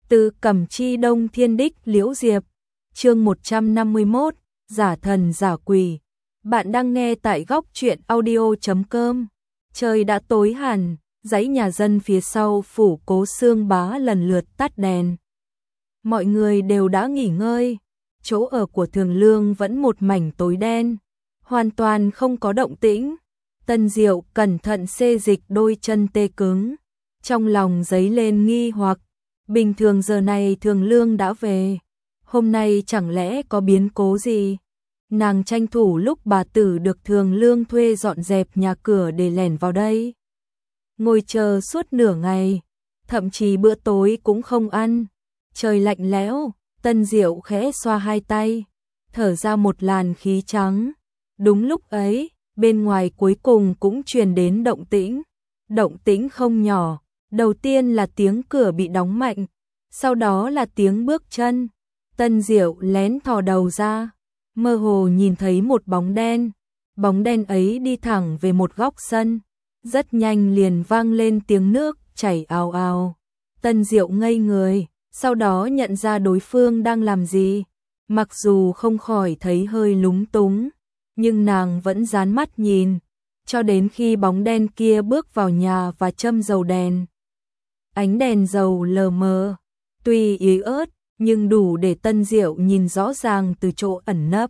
Từ Cẩm Chi Đông Thiên Đích Liễu Diệp, chương 151, giả thần giả quỷ. Bạn đang nghe tại góc truyện audio.com. Trời đã tối hẳn, dãy nhà dân phía sau phủ Cố Xương Bá lần lượt tắt đèn. Mọi người đều đã nghỉ ngơi, chỗ ở của Thường Lương vẫn một mảnh tối đen, hoàn toàn không có động tĩnh. Tân Diệu cẩn thận xê dịch đôi chân tê cứng, trong lòng dấy lên nghi hoặc. Bình thường giờ này Thường Lương đã về, hôm nay chẳng lẽ có biến cố gì? Nàng tranh thủ lúc bà tử được Thường Lương thuê dọn dẹp nhà cửa để lẻn vào đây. Ngồi chờ suốt nửa ngày, thậm chí bữa tối cũng không ăn. Trời lạnh lẽo, Tân Diệu khẽ xoa hai tay, thở ra một làn khí trắng. Đúng lúc ấy, bên ngoài cuối cùng cũng truyền đến động tĩnh không nhỏ. Đầu tiên là tiếng cửa bị đóng mạnh, sau đó là tiếng bước chân. Tân Diệu lén thò đầu ra, mơ hồ nhìn thấy một bóng đen ấy đi thẳng về một góc sân, rất nhanh liền vang lên tiếng nước chảy ào ào. Tân Diệu ngây người, sau đó nhận ra đối phương đang làm gì. Mặc dù không khỏi thấy hơi lúng túng, nhưng nàng vẫn dán mắt nhìn, cho đến khi bóng đen kia bước vào nhà và châm dầu đèn. Ánh đèn dầu lờ mờ, tuy yếu ớt, nhưng đủ để Tân Diệu nhìn rõ ràng từ chỗ ẩn nấp.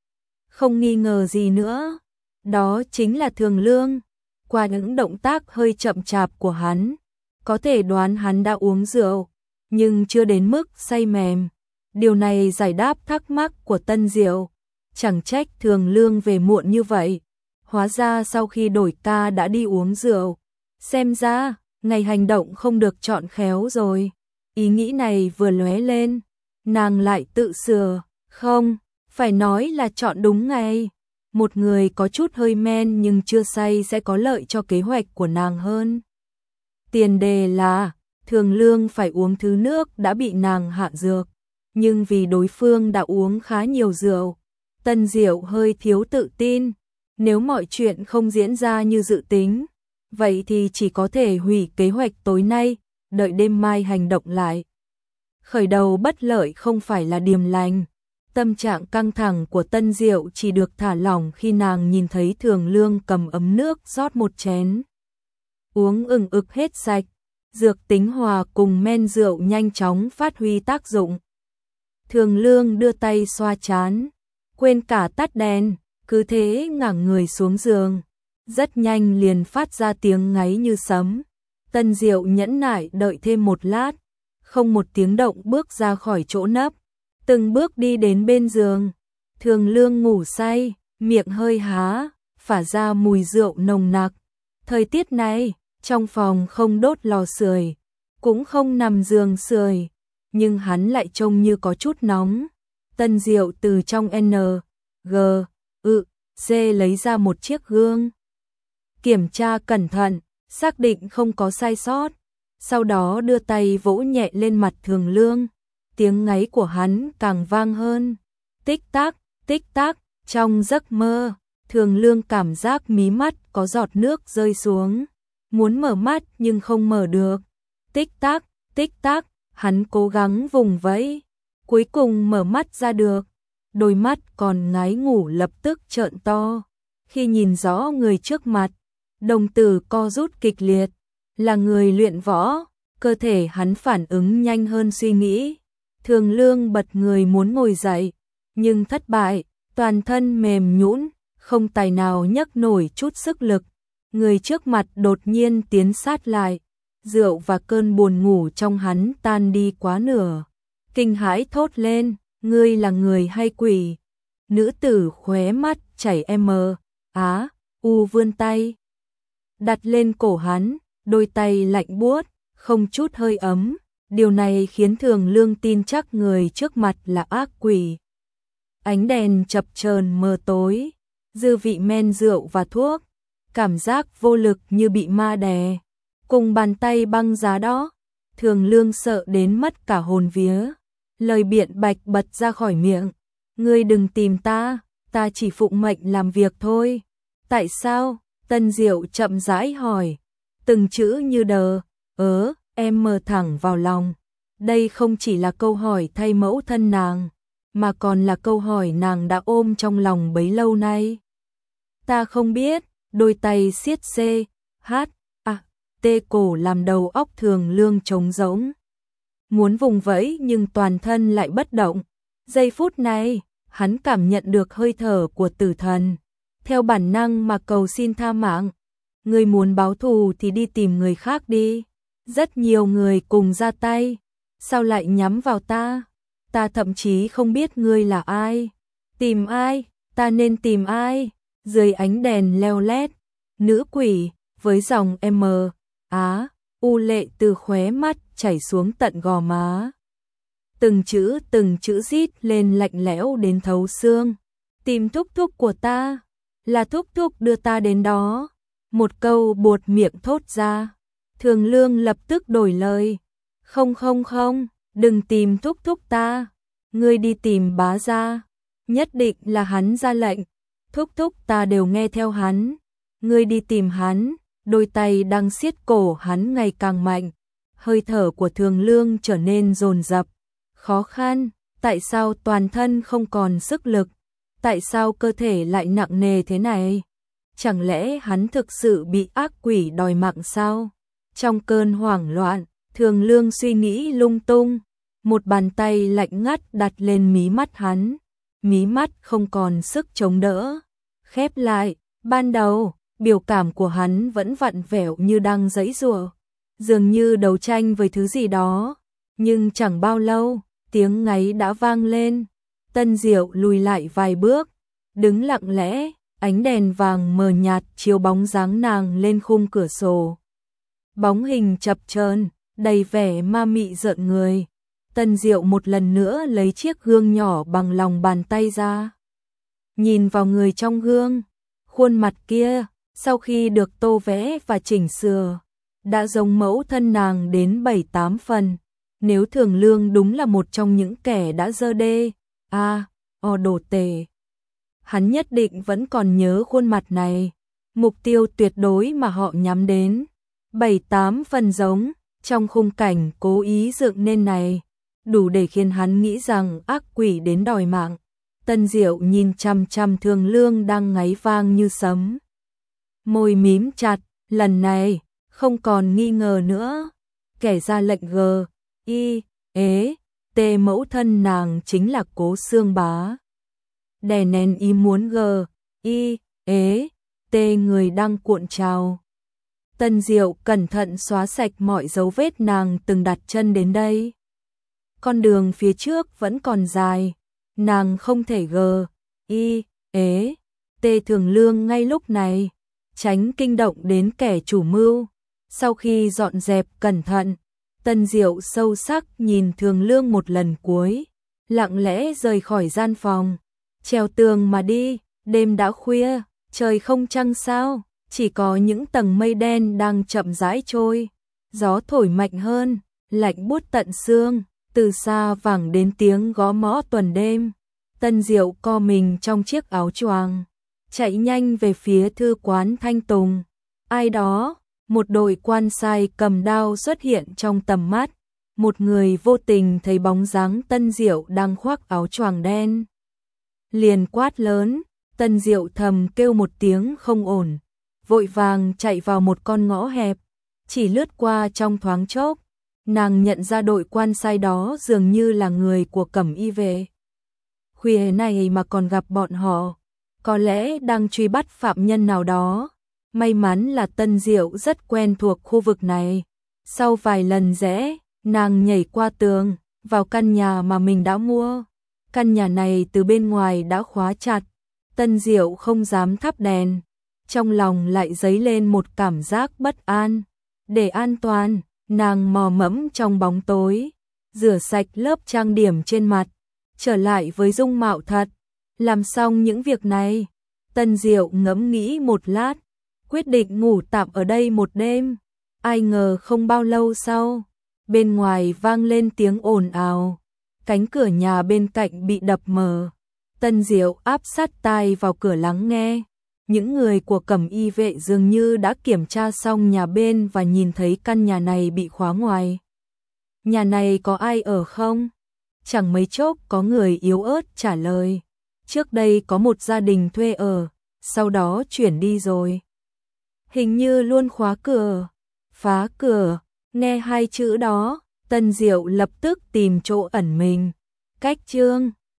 Không nghi ngờ gì nữa, đó chính là Thường Lương. Qua những động tác hơi chậm chạp của hắn, có thể đoán hắn đã uống rượu, nhưng chưa đến mức say mềm. Điều này giải đáp thắc mắc của Tân Diệu. Chẳng trách Thường Lương về muộn như vậy, hóa ra sau khi đổi ca đã đi uống rượu. Xem ra ngày hành động không được chọn khéo rồi. Ý nghĩ này vừa lóe lên, nàng lại tự sửa, không, phải nói là chọn đúng ngày. Một người có chút hơi men nhưng chưa say sẽ có lợi cho kế hoạch của nàng hơn. Tiền đề là Thường Lương phải uống thứ nước đã bị nàng hạ dược, nhưng vì đối phương đã uống khá nhiều rượu, Tân Diệu hơi thiếu tự tin. Nếu mọi chuyện không diễn ra như dự tính, vậy thì chỉ có thể hủy kế hoạch tối nay, đợi đêm mai hành động lại. Khởi đầu bất lợi không phải là điềm lành. Tâm trạng căng thẳng của Tân Diệu chỉ được thả lỏng khi nàng nhìn thấy Thường Lương cầm ấm nước rót một chén. Uống ừng ực hết sạch, dược tính hòa cùng men rượu nhanh chóng phát huy tác dụng. Thường Lương đưa tay xoa trán, quên cả tắt đèn, cứ thế ngả người xuống giường. Rất nhanh liền phát ra tiếng ngáy như sấm. Tân Diệu nhẫn nại đợi thêm một lát, không một tiếng động bước ra khỏi chỗ nấp, từng bước đi đến bên giường. Thường Lương ngủ say, miệng hơi há, phả ra mùi rượu nồng nặc. Thời tiết này, trong phòng không đốt lò sưởi, cũng không nằm giường sưởi, nhưng hắn lại trông như có chút nóng. Tân Diệu từ trong G.U.C lấy ra một chiếc gương, kiểm tra cẩn thận, xác định không có sai sót, sau đó đưa tay vỗ nhẹ lên mặt Thường Lương. Tiếng ngáy của hắn càng vang hơn. Tích tắc, trong giấc mơ, Thường Lương cảm giác mí mắt có giọt nước rơi xuống, muốn mở mắt nhưng không mở được. Tích tắc, hắn cố gắng vùng vẫy, cuối cùng mở mắt ra được. Đôi mắt còn ngái ngủ lập tức trợn to, khi nhìn rõ người trước mặt, đồng tử co rút kịch liệt. Là người luyện võ, cơ thể hắn phản ứng nhanh hơn suy nghĩ. Thường Lương bật người muốn ngồi dậy, nhưng thất bại, toàn thân mềm nhũn, không tài nào nhấc nổi chút sức lực. Người trước mặt đột nhiên tiến sát lại, rượu và cơn buồn ngủ trong hắn tan đi quá nửa. Kinh hãi thốt lên, ngươi là người hay quỷ? Nữ tử khóe mắt chảy vươn tay, đặt lên cổ hắn, đôi tay lạnh buốt, không chút hơi ấm. Điều này khiến Thường Lương tin chắc người trước mặt là ác quỷ. Ánh đèn chập chờn mờ tối, dư vị men rượu và thuốc, cảm giác vô lực như bị ma đè, cùng bàn tay băng giá đó. Thường Lương sợ đến mất cả hồn vía, lời biện bạch bật ra khỏi miệng. Ngươi đừng tìm ta, ta chỉ phụng mệnh làm việc thôi. Tại sao? Tân Diệu chậm rãi hỏi, từng chữ như em mờ thẳng vào lòng. Đây không chỉ là câu hỏi thay mẫu thân nàng, mà còn là câu hỏi nàng đã ôm trong lòng bấy lâu nay. Ta không biết, đôi tay siết tê cổ làm đầu óc Thường Lương trống rỗng. Muốn vùng vẫy nhưng toàn thân lại bất động. Giây phút này, hắn cảm nhận được hơi thở của tử thần. Theo bản năng mà cầu xin tha mạng. Ngươi muốn báo thù thì đi tìm người khác đi. Rất nhiều người cùng ra tay. Sao lại nhắm vào ta? Ta thậm chí không biết ngươi là ai. Tìm ai? Ta nên tìm ai? Dưới ánh đèn leo lét, nữ quỷ với dòng u lệ từ khóe mắt chảy xuống tận gò má. Từng chữ rít lên lạnh lẽo đến thấu xương. Tìm thúc thúc của ta, là thúc thúc đưa ta đến đó. Một câu buột miệng thốt ra. Thường Lương lập tức đổi lời. Không, đừng tìm thúc thúc ta. Ngươi đi tìm bá gia. Nhất định là hắn ra lệnh. Thúc thúc ta đều nghe theo hắn. Ngươi đi tìm hắn. Đôi tay đang siết cổ hắn ngày càng mạnh. Hơi thở của Thường Lương trở nên dồn dập, khó khăn. Tại sao toàn thân không còn sức lực? Tại sao cơ thể lại nặng nề thế này? Chẳng lẽ hắn thực sự bị ác quỷ đòi mạng sao? Trong cơn hoảng loạn, Thường Lương suy nghĩ lung tung. Một bàn tay lạnh ngắt đặt lên mí mắt hắn. Mí mắt không còn sức chống đỡ. Khép lại, ban đầu, biểu cảm của hắn vẫn vặn vẹo như đang giãy giụa, dường như đấu tranh với thứ gì đó. Nhưng chẳng bao lâu, tiếng ngáy đã vang lên. Tân Diệu lùi lại vài bước, đứng lặng lẽ, ánh đèn vàng mờ nhạt chiếu bóng dáng nàng lên khung cửa sổ. Bóng hình chập chờn, đầy vẻ ma mị rợn người. Tân Diệu một lần nữa lấy chiếc gương nhỏ bằng lòng bàn tay ra. Nhìn vào người trong gương, khuôn mặt kia, sau khi được tô vẽ và chỉnh sửa, đã giống mẫu thân nàng đến 7-8 phần. Nếu Thường Lương đúng là một trong những kẻ đã dơ đê, đồ tể, hắn nhất định vẫn còn nhớ khuôn mặt này. Mục tiêu tuyệt đối mà họ nhắm đến, 7-8 phần giống, trong khung cảnh cố ý dựng nên này, đủ để khiến hắn nghĩ rằng ác quỷ đến đòi mạng. Tân Diệu nhìn chằm chằm Thường Lương đang ngáy vang như sấm. Môi mím chặt, lần này, không còn nghi ngờ nữa. Kẻ ra lệnh mẫu thân nàng chính là Cố Xương Bá. Đè nén ý muốn người đang cuộn trào. Tân Diệu cẩn thận xóa sạch mọi dấu vết nàng từng đặt chân đến đây. Con đường phía trước vẫn còn dài, nàng không thể Thường Lương ngay lúc này, tránh kinh động đến kẻ chủ mưu. Sau khi dọn dẹp cẩn thận, Tân Diệu sâu sắc nhìn Thường Lương một lần cuối, lặng lẽ rời khỏi gian phòng, trèo tường mà đi. Đêm đã khuya, trời không trăng sao, chỉ có những tầng mây đen đang chậm rãi trôi. Gió thổi mạnh hơn, lạnh buốt tận xương, từ xa vẳng đến tiếng gõ mõ tuần đêm. Tân Diệu co mình trong chiếc áo choàng, chạy nhanh về phía thư quán Thanh Tùng. Ai đó, một đội quan sai cầm đao xuất hiện trong tầm mắt. Một người vô tình thấy bóng dáng Tân Diệu đang khoác áo choàng đen, liền quát lớn. Tân Diệu thầm kêu một tiếng không ổn, vội vàng chạy vào một con ngõ hẹp. Chỉ lướt qua trong thoáng chốc, nàng nhận ra đội quan sai đó dường như là người của Cẩm Y vệ. Khuya này mà còn gặp bọn họ, có lẽ đang truy bắt phạm nhân nào đó. May mắn là Tân Diệu rất quen thuộc khu vực này. Sau vài lần rẽ, nàng nhảy qua tường, vào căn nhà mà mình đã mua. Căn nhà này từ bên ngoài đã khóa chặt. Tân Diệu không dám thắp đèn, trong lòng lại dấy lên một cảm giác bất an. Để an toàn, nàng mò mẫm trong bóng tối, rửa sạch lớp trang điểm trên mặt, trở lại với dung mạo thật. Làm xong những việc này, Tân Diệu ngẫm nghĩ một lát, quyết định ngủ tạm ở đây một đêm. Ai ngờ không bao lâu sau, bên ngoài vang lên tiếng ồn ào, cánh cửa nhà bên cạnh bị đập mở. Tân Diệu áp sát tai vào cửa lắng nghe. Những người của Cẩm Y vệ dường như đã kiểm tra xong nhà bên và nhìn thấy căn nhà này bị khóa ngoài. nhà này có ai ở không? Chẳng mấy chốc có người yếu ớt trả lời. Trước đây có một gia đình thuê ở, sau đó chuyển đi rồi. Hình như luôn khóa cửa. Phá cửa, nghe hai chữ đó, Tân Diệu lập tức tìm chỗ ẩn mình. Cách Trương